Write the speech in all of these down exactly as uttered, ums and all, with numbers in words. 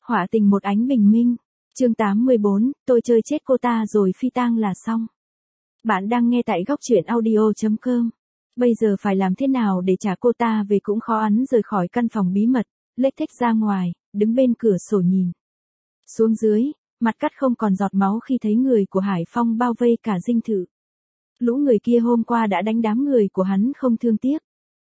Họa tình một ánh bình minh. Chương tám mươi bốn, tôi chơi chết cô ta rồi phi tang là xong. Bạn đang nghe tại góc truyện audio chấm com. Bây giờ phải làm thế nào để trả cô ta về cũng khó. Hắn rời khỏi căn phòng bí mật, lếch thếch ra ngoài, đứng bên cửa sổ nhìn xuống dưới, mặt cắt không còn giọt máu khi thấy người của Hải Phong bao vây cả dinh thự. Lũ người kia hôm qua đã đánh đám người của hắn không thương tiếc.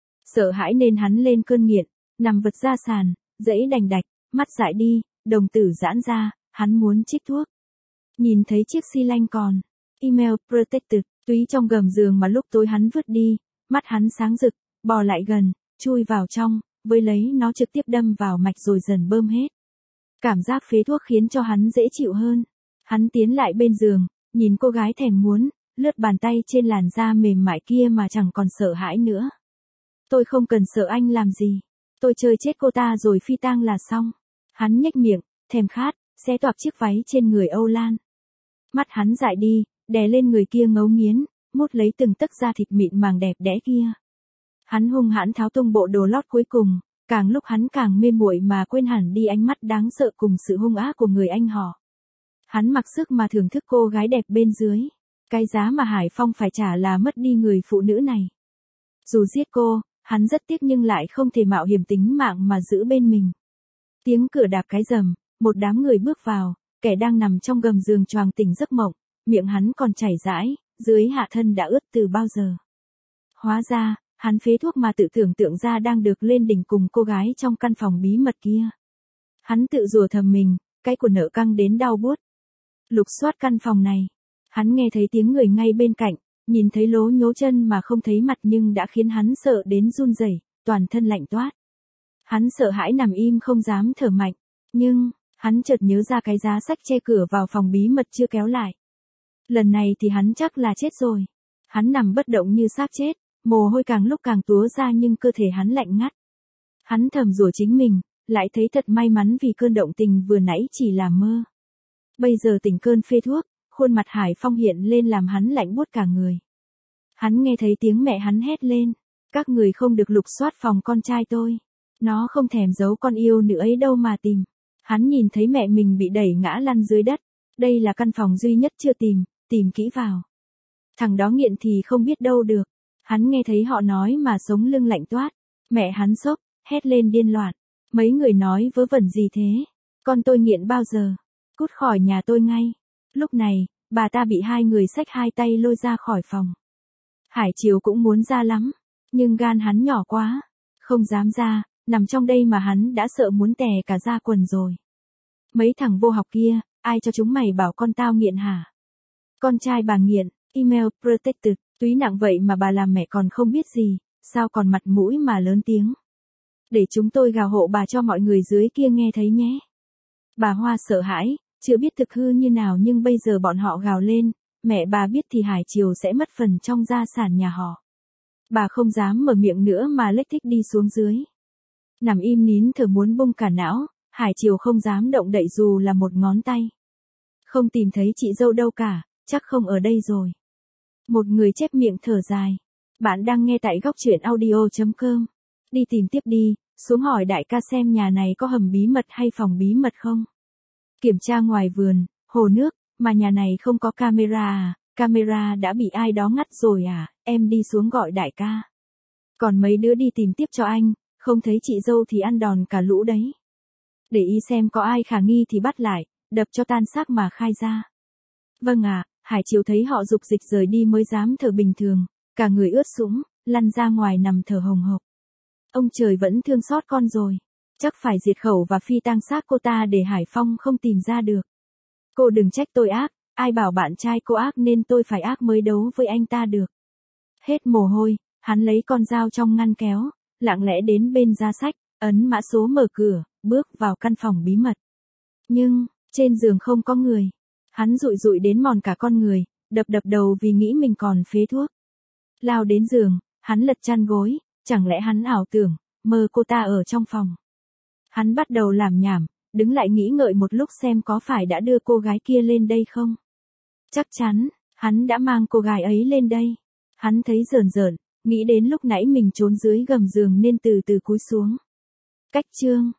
Sợ hãi nên hắn lên cơn nghiện, nằm vật ra sàn, dẫy đành đạch, mắt dại đi, đồng tử giãn ra, hắn muốn trích thuốc. Nhìn thấy chiếc xi lanh còn email protected túy trong gầm giường mà lúc tối hắn vứt đi, mắt hắn sáng rực, bò lại gần, chui vào trong, với lấy nó trực tiếp đâm vào mạch rồi dần bơm hết. Cảm giác phế thuốc khiến cho hắn dễ chịu hơn. Hắn tiến lại bên giường, nhìn cô gái thèm muốn, lướt bàn tay trên làn da mềm mại kia mà chẳng còn sợ hãi nữa. Tôi không cần sợ anh làm gì. Tôi chơi chết cô ta rồi phi tang là xong. Hắn nhếch miệng, thèm khát, xé toạc chiếc váy trên người Âu Lan. Mắt hắn dại đi, đè lên người kia ngấu nghiến, mút lấy từng tấc da thịt mịn màng đẹp đẽ kia. Hắn hung hãn tháo tung bộ đồ lót cuối cùng, càng lúc hắn càng mê muội mà quên hẳn đi ánh mắt đáng sợ cùng sự hung ác của người anh họ. Hắn mặc sức mà thưởng thức cô gái đẹp bên dưới. Cái giá mà Hải Phong phải trả là mất đi người phụ nữ này. Dù giết cô, hắn rất tiếc nhưng lại không thể mạo hiểm tính mạng mà giữ bên mình. Tiếng cửa đạp cái rầm, một đám người bước vào, kẻ đang nằm trong gầm giường choàng tỉnh giấc mộng, miệng hắn còn chảy rãi, dưới hạ thân đã ướt từ bao giờ. Hóa ra, hắn phế thuốc mà tự tưởng tượng ra đang được lên đỉnh cùng cô gái trong căn phòng bí mật kia. Hắn tự rủa thầm mình, cái của nợ căng đến đau buốt. Lục soát căn phòng này, hắn nghe thấy tiếng người ngay bên cạnh, nhìn thấy lố nhố chân mà không thấy mặt nhưng đã khiến hắn sợ đến run rẩy, toàn thân lạnh toát. Hắn sợ hãi nằm im không dám thở mạnh, nhưng, hắn chợt nhớ ra cái giá sách che cửa vào phòng bí mật chưa kéo lại. Lần này thì hắn chắc là chết rồi. Hắn nằm bất động như xác chết, mồ hôi càng lúc càng túa ra nhưng cơ thể hắn lạnh ngắt. Hắn thầm rủa chính mình, lại thấy thật may mắn vì cơn động tình vừa nãy chỉ là mơ. Bây giờ tỉnh cơn phê thuốc, khuôn mặt Hải Phong hiện lên làm hắn lạnh buốt cả người. Hắn nghe thấy tiếng mẹ hắn hét lên, các người không được lục soát phòng con trai tôi. Nó không thèm giấu con yêu nữ ấy đâu mà tìm. Hắn nhìn thấy mẹ mình bị đẩy ngã lăn dưới đất. Đây là căn phòng duy nhất chưa tìm, tìm kỹ vào. Thằng đó nghiện thì không biết đâu được. Hắn nghe thấy họ nói mà sống lưng lạnh toát. Mẹ hắn sốc, hét lên điên loạn. Mấy người nói vớ vẩn gì thế? Con tôi nghiện bao giờ? Cút khỏi nhà tôi ngay. Lúc này, bà ta bị hai người xách hai tay lôi ra khỏi phòng. Hải Triều cũng muốn ra lắm, nhưng gan hắn nhỏ quá, không dám ra, nằm trong đây mà hắn đã sợ muốn tè cả da quần rồi. Mấy thằng vô học kia, ai cho chúng mày bảo con tao nghiện hả? Con trai bà nghiện, email protected, túy nặng vậy mà bà làm mẹ còn không biết gì, sao còn mặt mũi mà lớn tiếng. Để chúng tôi gào hộ bà cho mọi người dưới kia nghe thấy nhé. Bà Hoa sợ hãi, chưa biết thực hư như nào nhưng bây giờ bọn họ gào lên, mẹ bà biết thì Hải Triều sẽ mất phần trong gia sản nhà họ. Bà không dám mở miệng nữa mà lếch thếch đi xuống dưới. Nằm im nín thở muốn bung cả não, Hải Triều không dám động đậy dù là một ngón tay. Không tìm thấy chị dâu đâu cả, chắc không ở đây rồi. Một người chép miệng thở dài. Bạn đang nghe tại góc truyện audio chấm com. Đi tìm tiếp đi, xuống hỏi đại ca xem nhà này có hầm bí mật hay phòng bí mật không. Kiểm tra ngoài vườn, hồ nước, mà nhà này không có camera à, camera đã bị ai đó ngắt rồi à, em đi xuống gọi đại ca. Còn mấy đứa đi tìm tiếp cho anh, không thấy chị dâu thì ăn đòn cả lũ đấy. Để ý xem có ai khả nghi thì bắt lại, đập cho tan xác mà khai ra. Vâng ạ, à, Hải Triều thấy họ dục dịch rời đi mới dám thở bình thường, cả người ướt sũng, lăn ra ngoài nằm thở hồng hộc. Ông trời vẫn thương xót con rồi, chắc phải diệt khẩu và phi tang xác cô ta để Hải Phong không tìm ra được. Cô đừng trách tôi ác, ai bảo bạn trai cô ác nên tôi phải ác mới đấu với anh ta được. Hết mồ hôi, hắn lấy con dao trong ngăn kéo, lặng lẽ đến bên giá sách, ấn mã số mở cửa, bước vào căn phòng bí mật. Nhưng, trên giường không có người. Hắn dụi dụi đến mòn cả con người, đập đập đầu vì nghĩ mình còn phế thuốc. Lao đến giường, hắn lật chăn gối, chẳng lẽ hắn ảo tưởng, mơ cô ta ở trong phòng. Hắn bắt đầu làm nhảm, đứng lại nghĩ ngợi một lúc xem có phải đã đưa cô gái kia lên đây không. Chắc chắn, hắn đã mang cô gái ấy lên đây. Hắn thấy rờn rợn, nghĩ đến lúc nãy mình trốn dưới gầm giường nên từ từ cúi xuống. Cách chương